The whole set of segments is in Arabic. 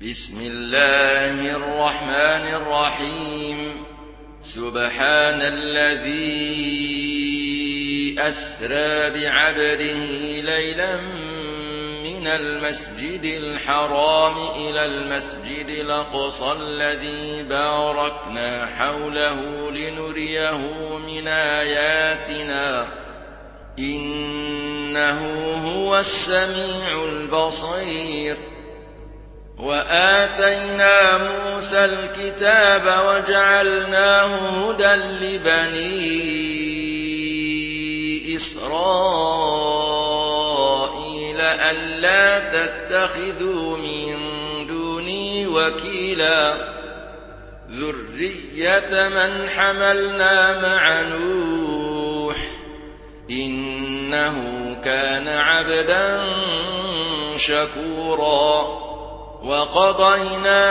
بسم الله الرحمن الرحيم سبحان الذي أسرى بعبده ليلا من المسجد الحرام إلى المسجد الأقصى الذي باركنا حوله لنريه من آياتنا إنه هو السميع البصير. وآتينا موسى الكتاب وجعلناه هدى لبني إسرائيل ألا تتخذوا من دوني وكيلا ذرية من حملنا مع نوح إنه كان عبدا شكورا. وقضينا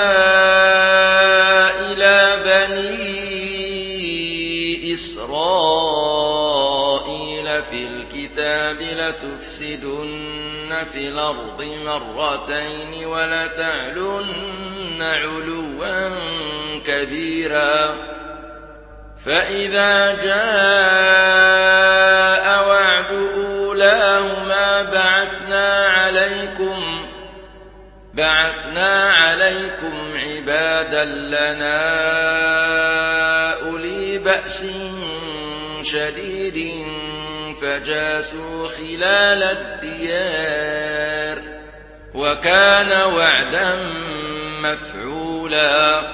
إلى بني إسرائيل في الكتاب لتفسدن في الأرض مرتين ولتعلن علوا كبيرا. فإذا جاء وعد أولاهما بعثنا عليكم عبادا لنا أولي بأس شديد فجاسوا خلال الديار وكان وعدا مفعولا.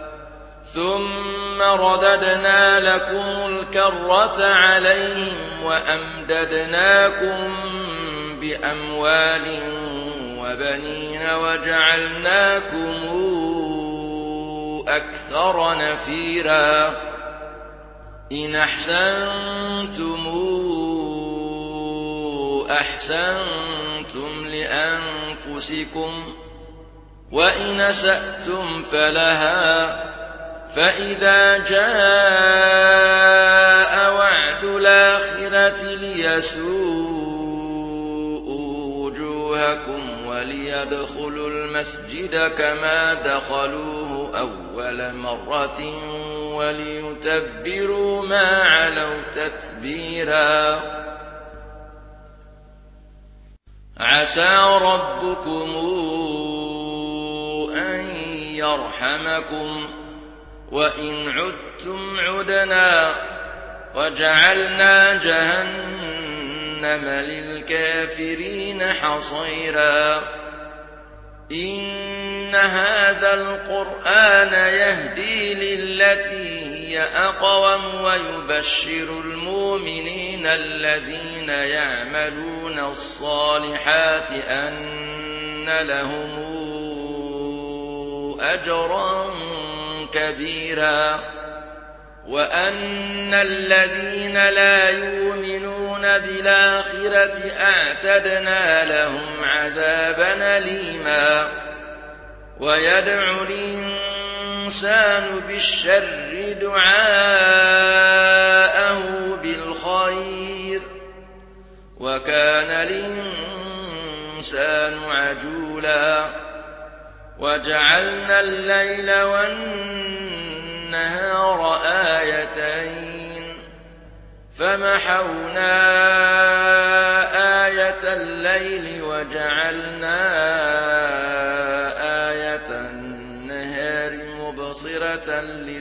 ثم رددنا لكم الكرة عليهم وأمددناكم بأموال وبنين وجعلناكم أكثر نفيرا. إن أحسنتم أحسنتم لأنفسكم وإن أسأتم فلها. فإذا جاء وعد الآخرة ليسوءوا وجوهكم وليدخلوا المسجد كما دخلوه أول مرة وليتبروا ما علوا تتبيرا. عسى ربكم أن يرحمكم وإن عدتم عدنا وجعلنا جهنم للكافرين حصيرا. إن هذا القرآن يهدي للتي هي أقوم ويبشر المؤمنين الذين يعملون الصالحات أن لهم أجرا كبيرا وأن الذين لا يؤمنون بالآخرة أعتدنا لهم عذابا أليما. ويدعو الإنسان بالشر دعاءه بالخير وكان الإنسان عجولا. وجعلنا الليل والنهار آيتين فمحونا آية الليل وجعلنا آية النهار مبصرة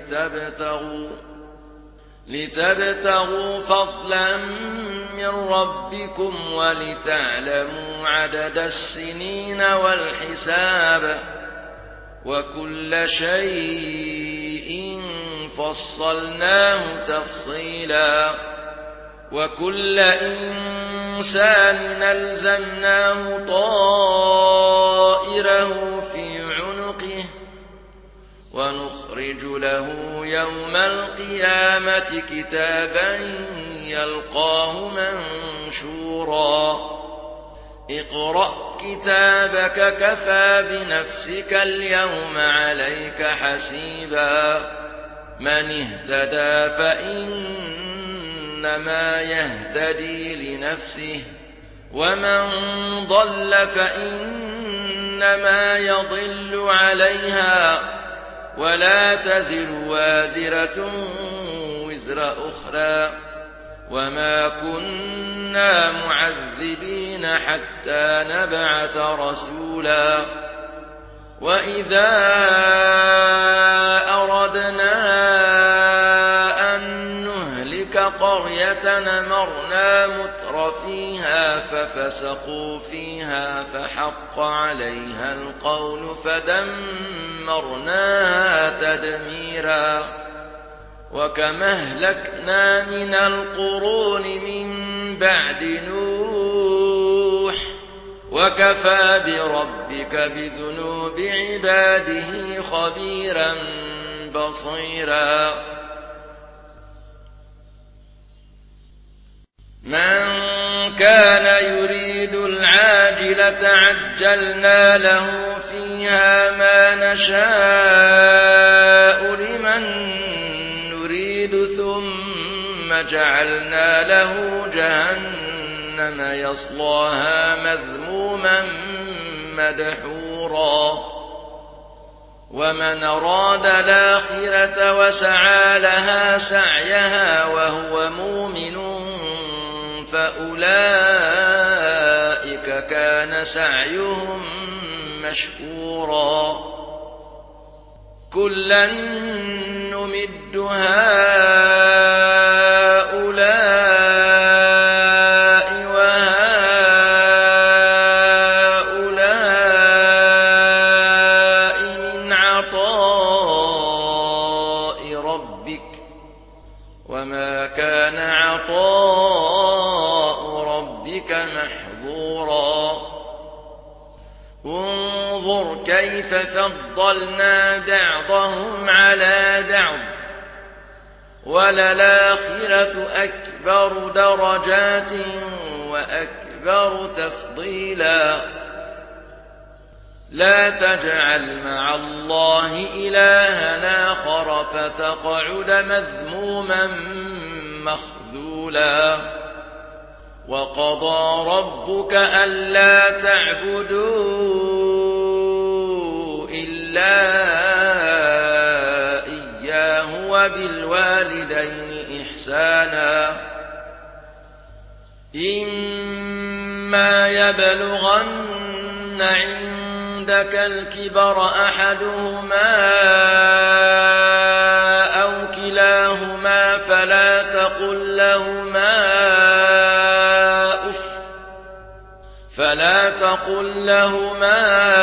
لتبتغوا فضلا من ربكم ولتعلموا عدد السنين والحساب وكل شيء فصلناه تفصيلا. وكل إنسان ألزمناه طائره في عنقه ونخرج له يوم القيامة كتابا يلقاه منشورا. اقرأ كتابك كفى بنفسك اليوم عليك حسيبا. من اهتدى فإنما يهتدي لنفسه ومن ضل فإنما إنما يضل عليها ولا تزر وازرة وزر أخرى وما كنا معذبين حتى نبعث رسولا وإذا أردنا أن نهلك قرية أمرنا مترفيها ففسقوا فيها فحق عليها القول فدمرناها تدميرا وكم أهلكنا من القرون من بعد نوح وكفى بربك بذنوب عباده خبيرا بصيرا من كان يريد العاجلة عجلنا له فيها ما نشاء لمن نريد ثم جعلنا له جهنم يصلاها مذموما مدحورا ومن أراد الآخرة وسعى لها سعيها وهو مؤمن فأولئك كان سعيهم مشكورا كلا نمد هؤلاء وهؤلاء من عطاء ربك وما كان عطاء ربك محظورا انظر كيف فضلنا بعضهم على بعض وللآخرة أكبر درجات وأكبر تفضيلا لا تجعل مع الله إلهنا آخر فتقعد مذموما مخذولا وقضى ربك ألا تعبدوا إلا إياه وبالوالدين إحسانا إما يبلغن عندك الكبر أحدهما أو كلاهما فلا تقل لهما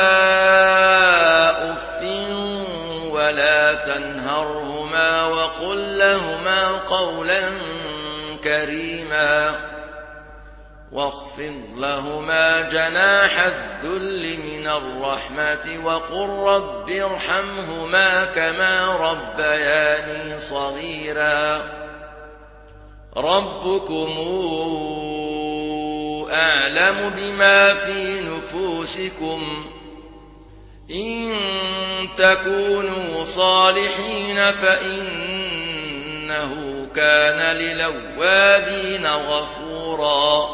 أف ولا تنهرهما وقل لهما قولا كريما واخفض لهما جناح الذل من الرحمة وقل رب ارحمهما كما ربياني صغيرا ربكم أعلم بما في نفوسكم إن تكونوا صالحين فإنه كان للأوابين غفورا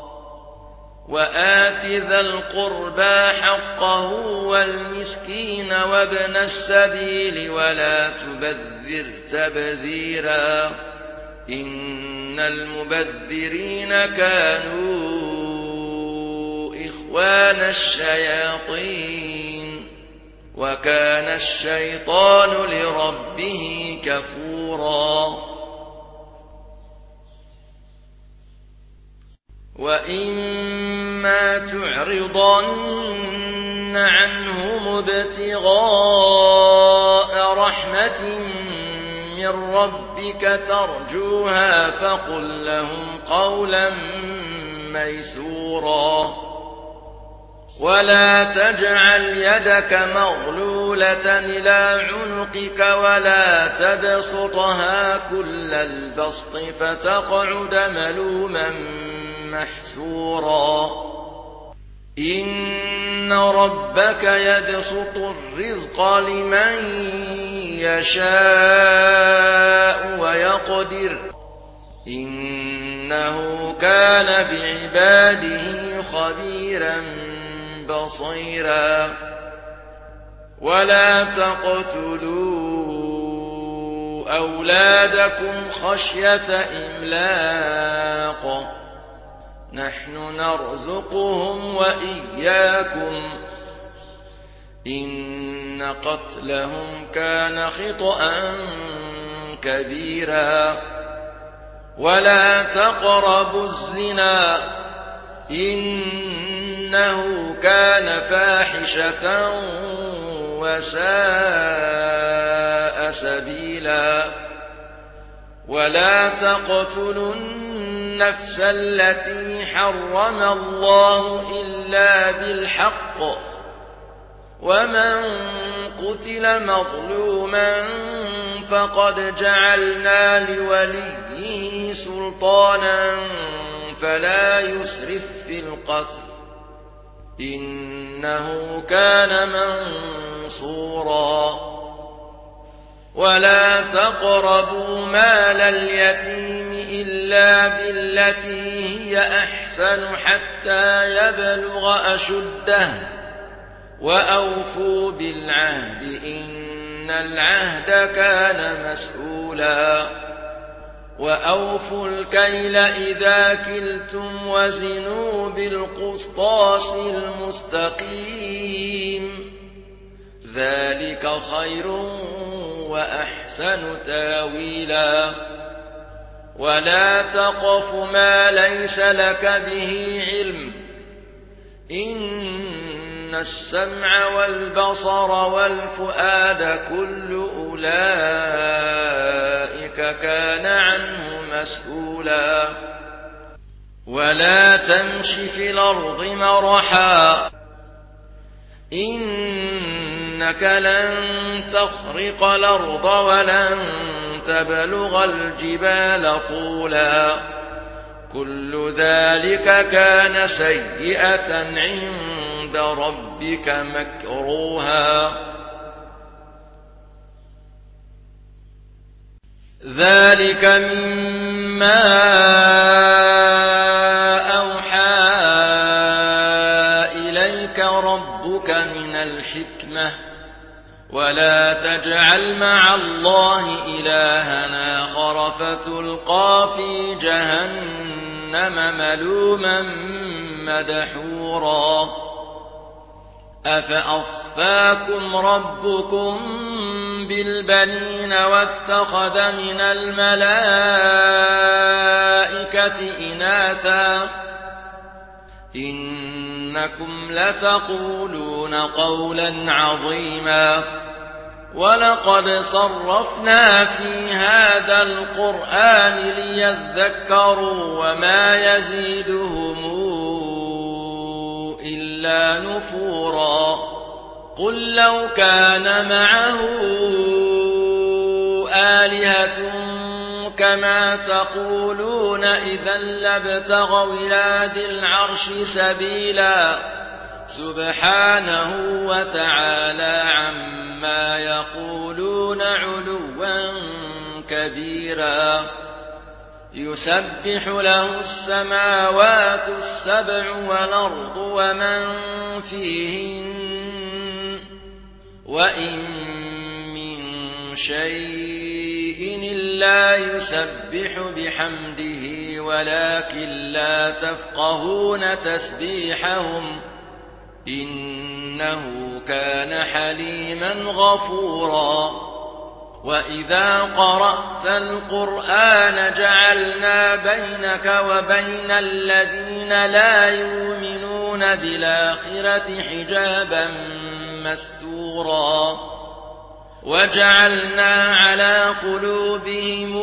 وآت ذا القربى حقه والمسكين وابن السبيل ولا تبذر تبذيرا إن المبذرين كانوا إخوان الشياطين وكان الشيطان لربه كفورا وإما تعرضن عنهم ابتغاء رحمة من ربك ترجوها فقل لهم قولا ميسورا ولا تجعل يدك مغلولة إلى عنقك ولا تبسطها كل البسط فتقعد ملوما محسورا إن ربك يبسط الرزق لمن يشاء ويقدر إنه كان بعباده خبيرا بصيرا ولا تقتلوا أولادكم خشية إملاق نحن نرزقهم وإياكم إن قتلهم كان خطأ كبيرا ولا تقربوا الزنا إنه كان فاحشة وساء سبيلا ولا تقتلوا النفس التي حرم الله إلا بالحق ومن قتل مظلوما فقد جعلنا لوليه سلطانا فلا يسرف في القتل إنه كان منصورا ولا تقربوا مال اليتيم إلا بالتي هي أحسن حتى يبلغ أشده وأوفوا بالعهد إن العهد كان مسؤولا وأوفوا الكيل إذا كلتم وزنوا بالقسطاس المستقيم ذلك خير وأحسن تاويلا ولا تقف ما ليس لك به علم إن السمع والبصر والفؤاد كل أولئك كان عنه مسؤولا ولا تمش في الأرض مرحا إنك لن تخرق الأرض ولن تبلغ الجبال طولا كل ذلك كان سيئة عند ربك مكروها ذلك مما أوحى إليك ربك من الحكمة ولا تجعل مع الله إلها آخر فتلقى في جهنم ملوما مدحورا أفأصفاكم ربكم بالبنين واتخذ من الملائكة إناثا إنكم لتقولون قولا عظيما ولقد صرفنا في هذا القرآن ليذكروا وما يزيدهم إلا نفورا قل لو كان معه آلهة كما تقولون إذا لابتغوا إلى ذي العرش سبيلا سبحانه وتعالى عما يقولون علوا كبيرا يسبح له السماوات السبع والأرض ومن فيهن وإن من شيء إلا يسبح بحمده ولكن لا تفقهون تسبيحهم إنه كان حليما غفورا وإذا قرأت القرآن جعلنا بينك وبين الذين لا يؤمنون بالآخرة حجابا مستورا وجعلنا على قلوبهم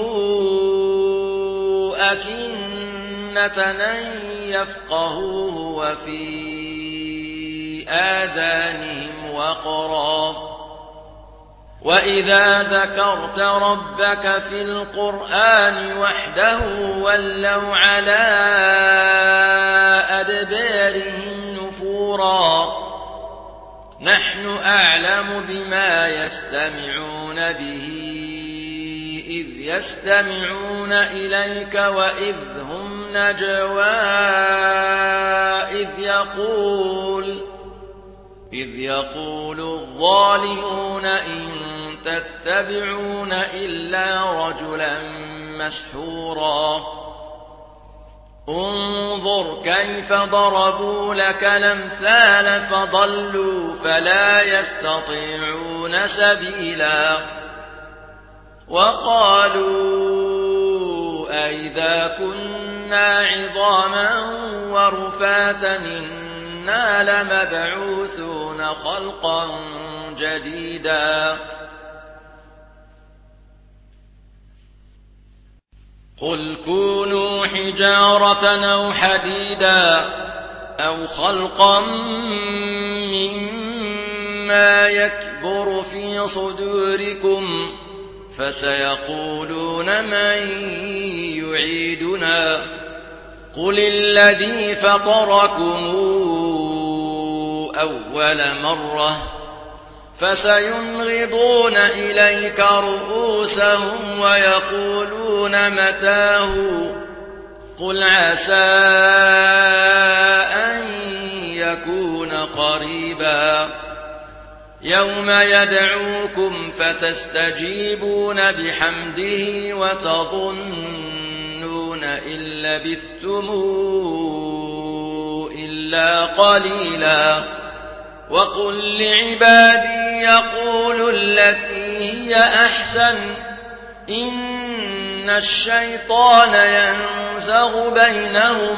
أكنة أن يفقهوه وفي آذانهم وقرا وإذا ذكرت ربك في القرآن وحده ولوا على أدبارهم نفورا نحن أعلم بما يستمعون به إذ يستمعون إليك وإذ هم نجوى إذ يقول الظالمون إن تتبعون إلا رجلا مسحورا انظر كيف ضربوا لك الأمثال فضلوا فلا يستطيعون سبيلا وقالوا أئذا كنا عظاما ورفاتا إنا لمبعوثون خلقا جديدا قل كونوا حجارة أو حديدا أو خلقا مما يكبر في صدوركم فسيقولون من يعيدنا قل الذي فطركم أول مرة فسينغضون إليك رؤوسهم ويقولون متاه قل عسى أن يكون قريبا يوم يدعوكم فتستجيبون بحمده وتظنون إن لبثتم إلا قليلا وقل لعبادي يقولوا التي هي أحسن إن الشيطان ينزغ بينهم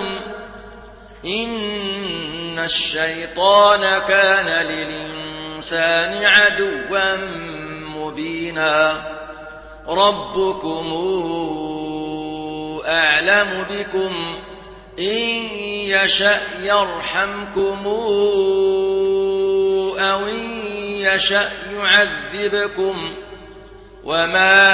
إن الشيطان كان للإنسان عدوا مبينا ربكم أعلم بكم إن يشأ يرحمكم أو إن يشأ يعذبكم وما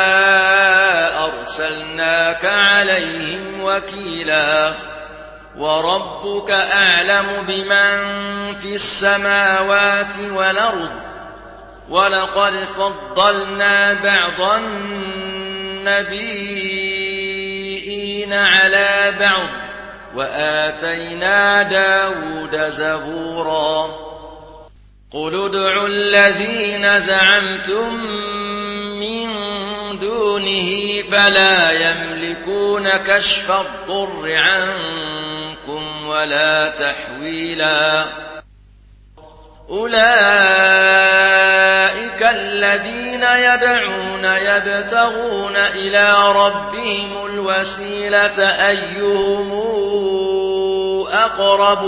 أرسلناك عليهم وكيلا وربك أعلم بمن في السماوات والأرض ولقد فضلنا بعض النبيين على بعض وآتينا داود زبورا قل ادعوا الذين زعمتم من دونه فلا يملكون كشف الضر عنكم ولا تحويلا أولئك الذين يدعون يبتغون إلى ربهم الوسيلة أيهم أقرب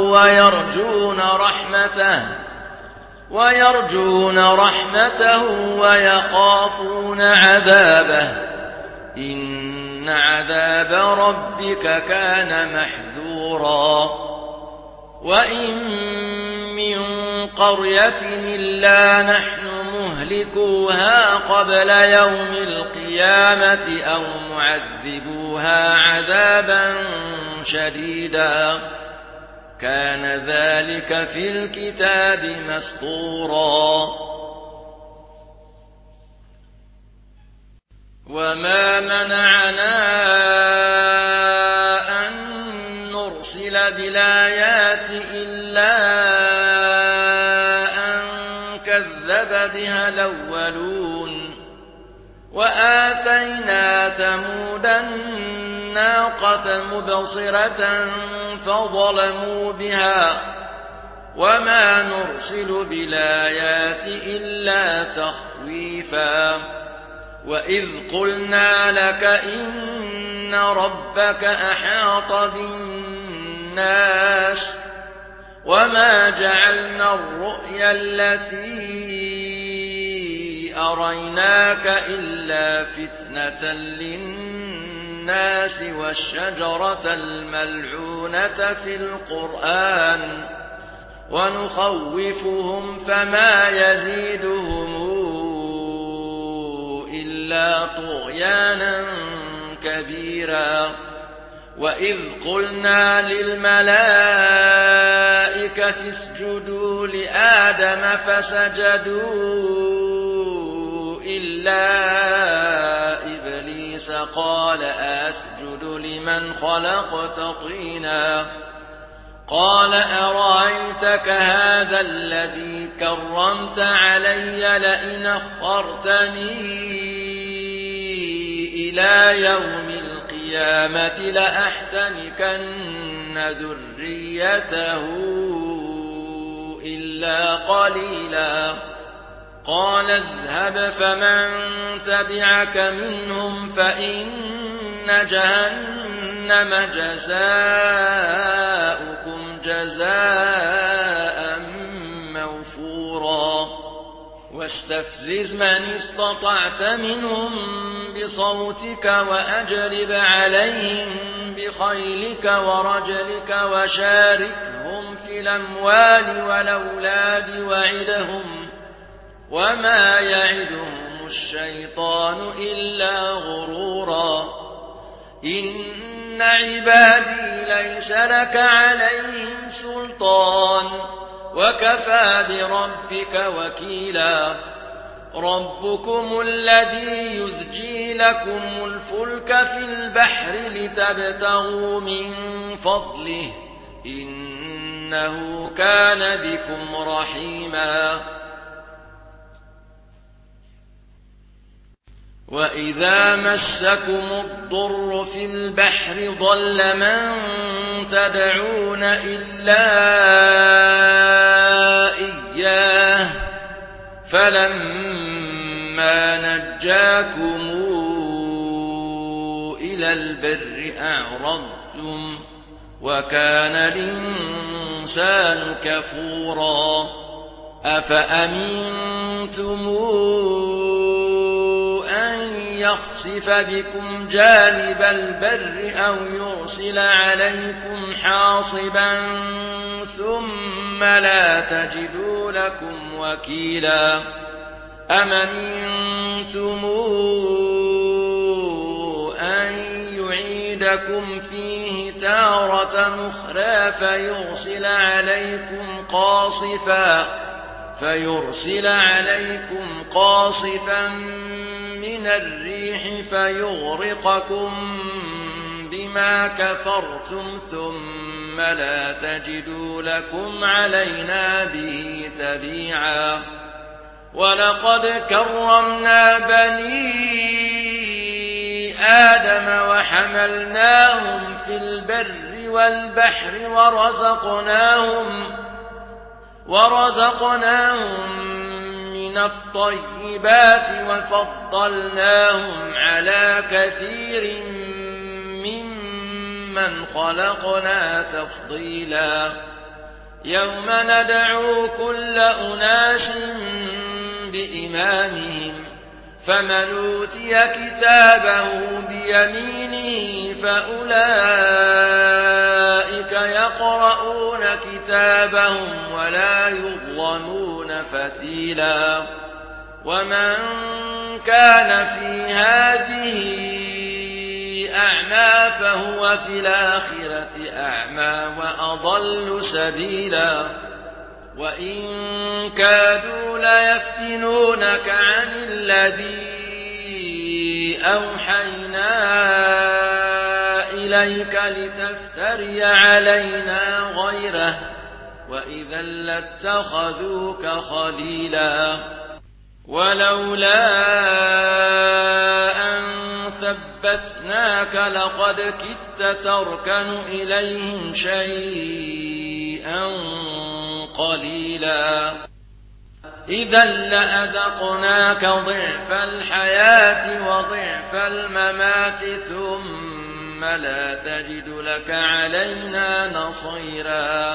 ويرجون رحمته ويخافون عذابه إن عذاب ربك كان محذورا وإن من قرية إلا نحن مهلكوها قبل يوم القيامة أو معذبوها عذابا شديدا كان ذلك في الكتاب مسطورا وما منعنا أن نرسل بالآيات إلا أن كذب بها الأولون وآتينا ثمود الناقة مبصرة فظلموا بها وما نرسل بالآيات إلا تخويفا وإذ قلنا لك إن ربك أحاط بالناس وما جعلنا الرؤيا التي أريناك إلا فتنة للناس والشجرة الملعونة في القرآن ونخوفهم فما يزيدهم إلا طغيانا كبيرا وإذ قلنا للملائكة اسجدوا لآدم فسجدوا إلا إبليس قال أسجد لمن خلقت طينا قال أرأيتك هذا الذي كرمت علي لئن أخرتني إلى يوم القيامة لأحتنكن ذريته إلا قليلا قال اذهب فمن تبعك منهم فإن جهنم جزاؤكم جزاء موفورا واستفزز من استطعت منهم بصوتك وأجلب عليهم بخيلك ورجلك وشاركهم في الأموال والأولاد وعدهم وما يعدهم الشيطان إلا غرورا إن عبادي ليس لك عليهم سلطان وكفى بربك وكيلا ربكم الذي يزجي لكم الفلك في البحر لتبتغوا من فضله إنه كان بكم رحيما وإذا مسكم الضر في البحر ضل من تدعون إلا إياه فلما نجاكم إلى البر أعرضتم وكان الإنسان كفورا أفأمنتم أن يخسف بكم جانب البر أو يرسل عليكم حاصبا ثم لا تجدوا لكم وكيلا أمنتم أن يعيدكم فيه تارة أخرى فيرسل عليكم قاصفا من الريح فيغرقكم بما كفرتم ثم لا تجدوا لكم علينا به تبيعا ولقد كرمنا بني آدم وحملناهم في البر والبحر ورزقناهم من الطيبات وفضلناهم على كثير ممن خلقنا تفضيلا يوم ندعو كل أناس بإمامهم فمن أوتي كتابه بيمينه فأولئك يقرؤون كتابهم ولا يظلمون فتيلا ومن كان في هذه أعمى فهو في الآخرة أعمى وأضل سبيلا وإن كادوا ليفتنونك عن الذي أوحينا إليك لتفتري علينا غيره وإذا لاتخذوك خليلا ولولا أن ثبتناك لقد كدت تركن إليهم شيئا قليلا إذا لأذقناك ضعف الحياة وضعف الممات ثم لا تجد لك علينا نصيرا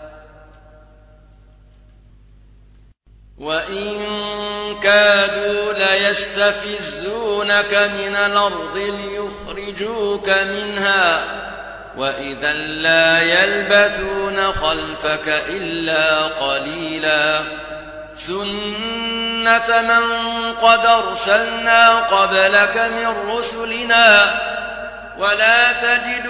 وإن كادوا ليستفزونك من الأرض ليخرجوك منها وإذا لا يلبثون خلفك إلا قليلا سنة من قد أرسلنا قبلك من رسلنا ولا تجد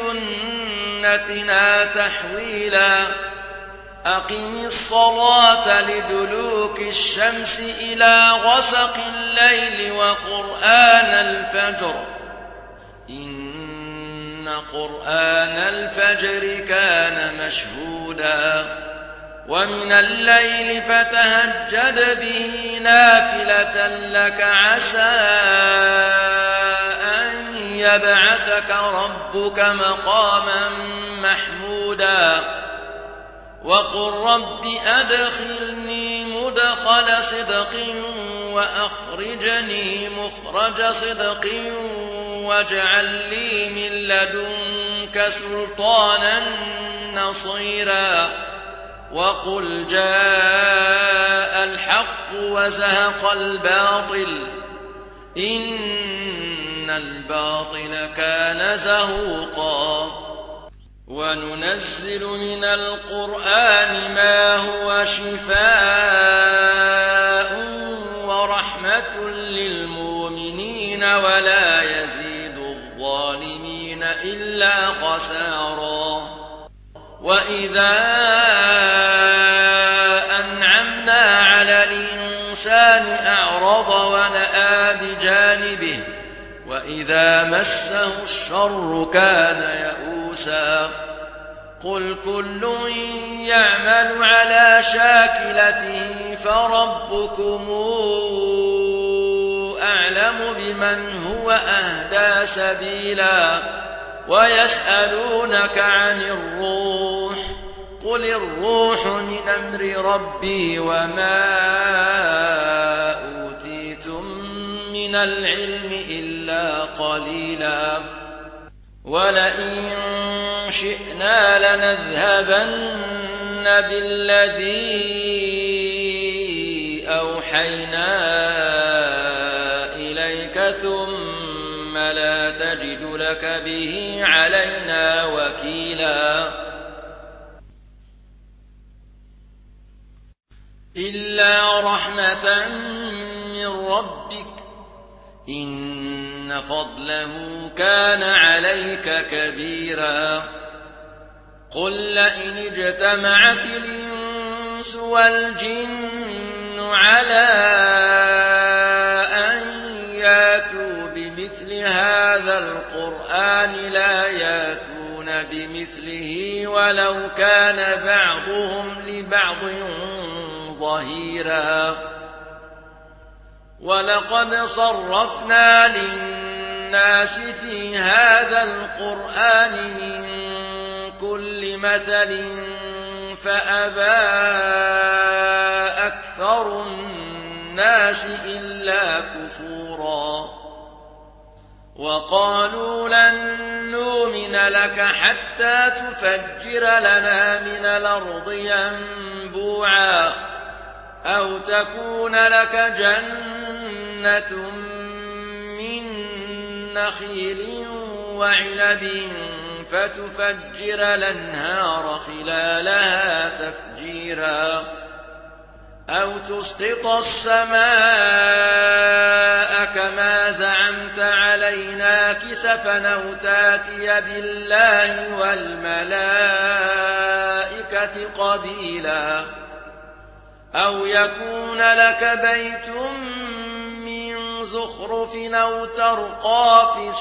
لسنتنا تحويلا أقم الصلاة لدلوك الشمس إلى غسق الليل وقرآن الفجر إن قرآن الفجر كان مشهودا ومن الليل فتهجد به نافلة لك عسى أن يبعثك ربك مقاما محمودا وقل رب أدخلني مدخل صدق وأخرجني مخرج صدق واجعل لي من لدنك سلطانا نصيرا وقل جاء الحق وزهق الباطل إن الباطل كان زهوقا وننزل من القرآن ما هو شفاء ورحمة للمؤمنين ولا يزيد الظالمين إلا خسارا وإذا أنعمنا على الإنسان أعرض ونأى بجانبه وإذا مسه الشر كان يئوسا قل كل يعمل على شاكلته فربكم أعلم بمن هو أهدى سبيلا ويسألونك عن الروح قل الروح من أمر ربي وما أوتيتم من العلم إلا قليلا ولئن شئنا لنذهبن بالذي أوحينا إليك ثم لا تجد لك به علينا وكيلا إلا رحمة من ربك إن فضله كان عليك كبيرا قل لئن اجتمعت الإنس والجن على أن ياتوا بمثل هذا القرآن لا ياتون بمثله ولو كان بعضهم لبعض ظهيرا ولقد صرفنا للناس في هذا القرآن من كل مثل فأبى أكثر الناس إلا كفورا وقالوا لن نؤمن لك حتى تفجر لنا من الأرض ينبوعا أو تكون لك جنة من نخيل وعنب فتفجر الأنهار خلالها تفجيرا أو تسقط السماء كما زعمت علينا كسفا أو تاتي بالله والملائكة قبيلا أو يكون لك بيت من زخرف أو ترقى في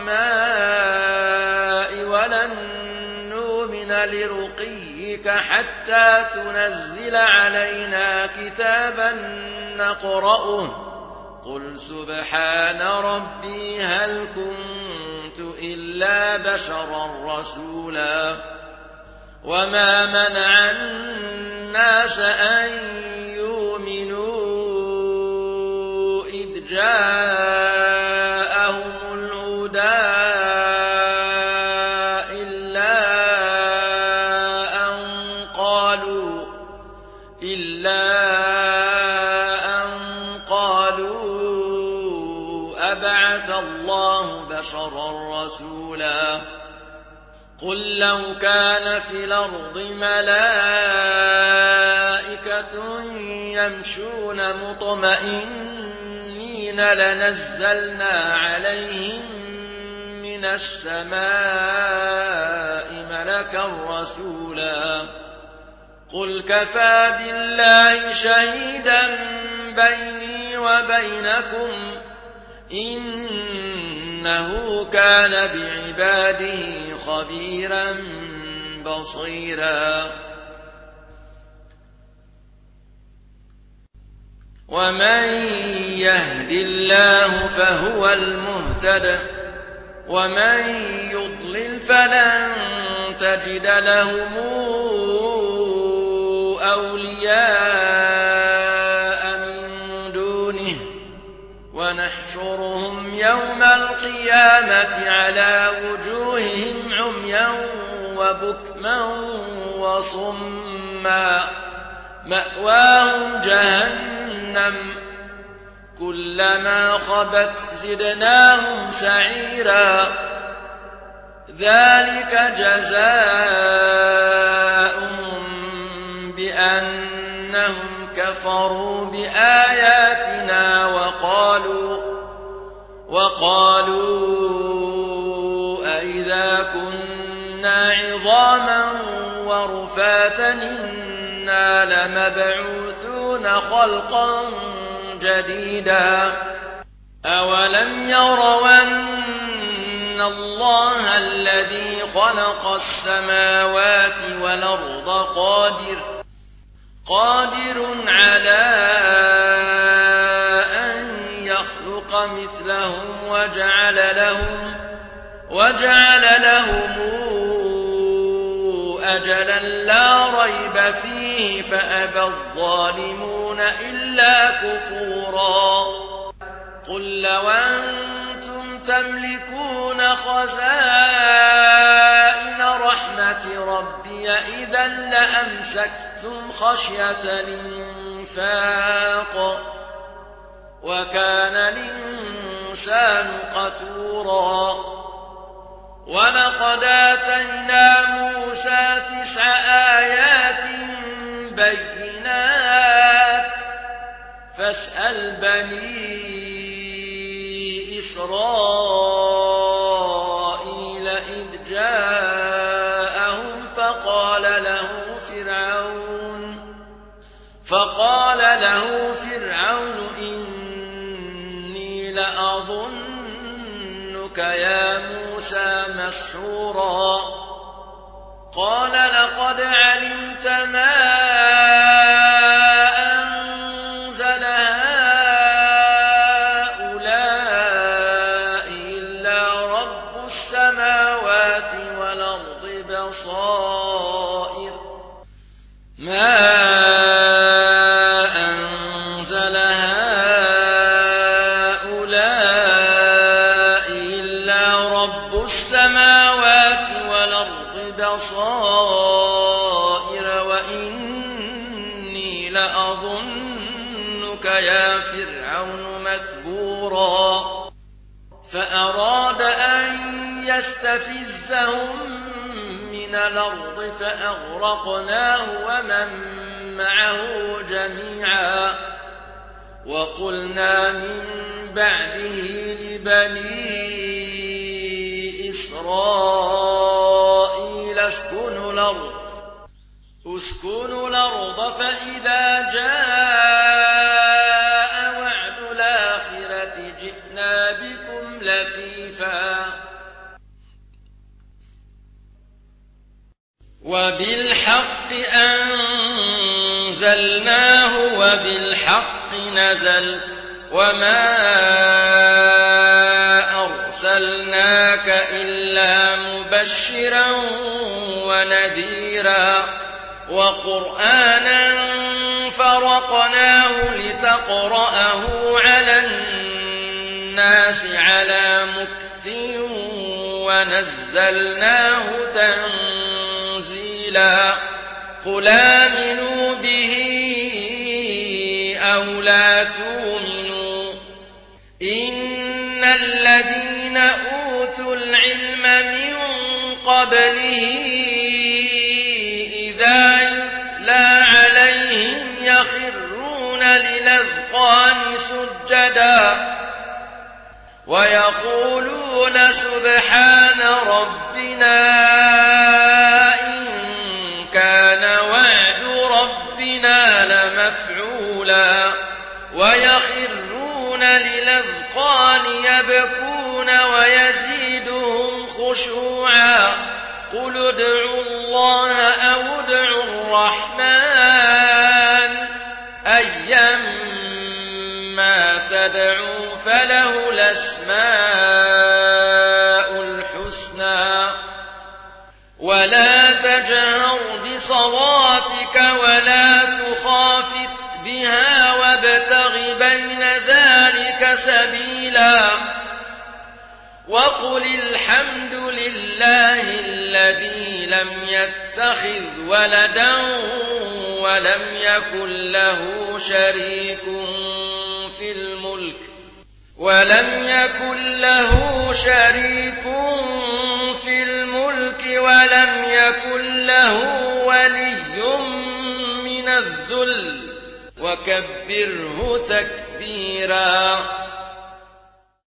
السماء ولن نؤمن لرقيك حتى تنزل علينا كتابا نقرأه قل سبحان ربي هل كنت إلا بشرا رسولا وما منع الناس أن يؤمنوا إذ جاءهم الهدى إلا أن قالوا أبعث الله بشرا رسولا قل لو كان في الأرض ملائكة يمشون مطمئنين لنزلنا عليهم من السماء ملكا رسولا قل كفى بالله شهيدا بيني وبينكم إنه كان بعباده خبيرا بصيرا ومن يهد الله فهو المهتد ومن يضلل فلن تجد لهم أولياء من دونه ونحشرهم يوم القيامة على وجوههم عميا وبكما وصما مأواهم جهنم كلما خبت زدناهم سعيرا ذلك جزاؤهم بأنهم كفروا بآياتنا وقالوا أئذا كنا عظاما ورفاتا إنا لمبعوثون خلقا جديدا أولم يروا أن الله الذي خلق السماوات والأرض قادر على أن يخلق مثلهم وجعل لهم أجلا لا ريب فيه فأبى الظالمون إلا كفورا قل لو أنتم تملكون خزائن رحمة ربي إذا لأمسكتم خشية الإنفاق وكان الإنسان قتورا ولقد آتينا موسى 9 آيات بينات فاسأل بني إسرائيل إذ جاءهم فقال له فرعون إني لأظنك يا موسى مسحورا قال لقد علمت ما أنزل هؤلاء إلا رب السماوات والأرض بصائر ما أنزل هؤلاء إلا رب السماوات والأرض بصائر وإني لأظنك يا فرعون مثبورا فأراد أن يستفزهم من الأرض فأغرقناه ومن معه جميعا وقلنا من بعده لبني إسرائيل اسكنوا الأرض فإذا جاء وعد الآخرة جئنا بكم لفيفا وبالحق أنزلناه وبالحق نزل وما أرسلناك إلا مبشرا ونذيرا وقرآنا فرقناه لتقرأه على الناس على مكث ونزلناه تنزيلا قل آمنوا به أو لا تؤمنوا إن الذين أوتوا العلم من قبله إذا يتلى عليهم يخرون للأذقان سجدا ويقولون سبحان ربنا إن كان وعد ربنا لمفعولا ويخرون يخرون للأذقان يبكون ويزيدهم خشوعا قل ادعوا الله أو ادعوا الرحمن أيما تدعوا فله الأسماء الحسنى ولا تجهر بصلاتك ولا تخافت بها وابتغ بين ذلك سبيلا وقل الحمد لله الذي لم يتخذ ولدا ولم يكن له شريك في الملك ولم يكن له ولي من الذل وكبره تكبيرا